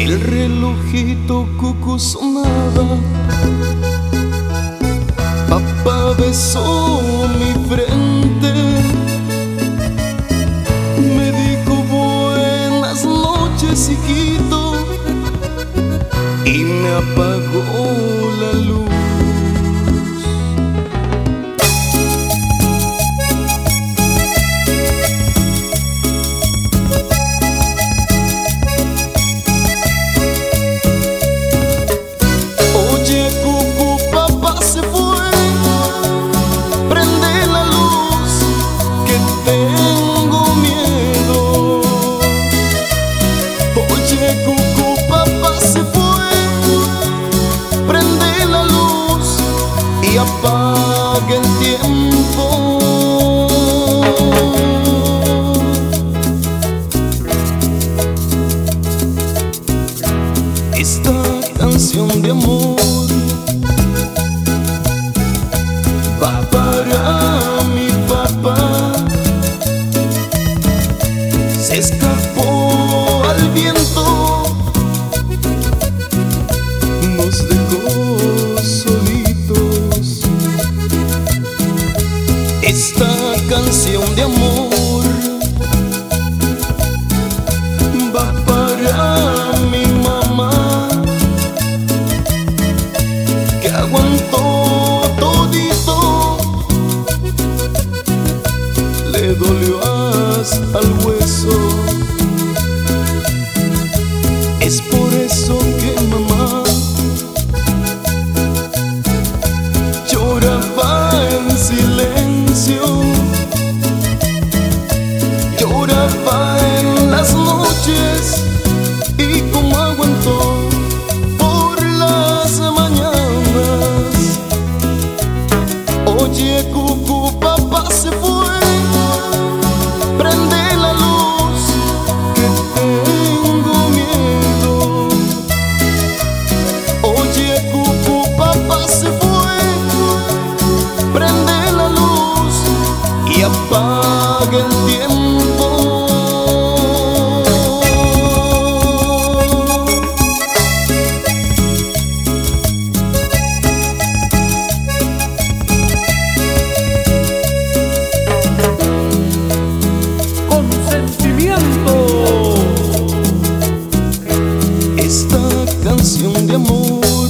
El relojito cucú sonaba, papá besó mi frente, me dijo buenas noches, hijito, y me apagó la luz. Y apague el tiempo. Esta canción de amor va para mi papá. Se escapó al viento, nos dejó solitos. Esta canción de amor va para mi mamá, que aguantó todito, le dolió hasta el hueso. Es por eso que mamá lloraba en silencio, lloraba en las noches, y como aguantó por las mañanas. Oye, cucú, papá se fue, prende la luz, que tengo miedo. Oye, cucú, papá se fue, prende la luz y apaga el tiempo. Con sentimiento. Esta canción de amor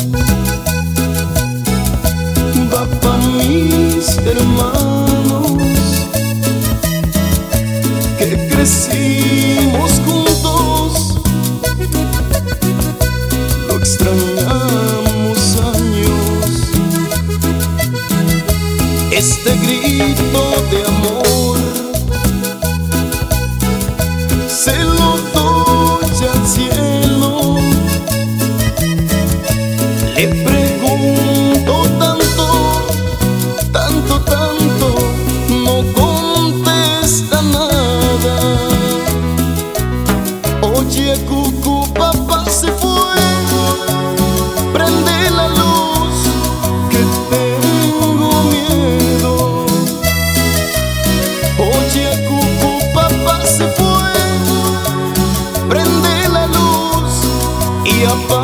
va pa' mis hermanos, que crecimos juntos, lo extrañamos años. Este grito de amor se lo doy al cielo. Le pregunto tanto, tanto, tanto, no contesta nada. Oye, cucú, papá se fue, prende la luz, que tengo miedo. Oye, cucú, papá se fue, prende la luz y apaga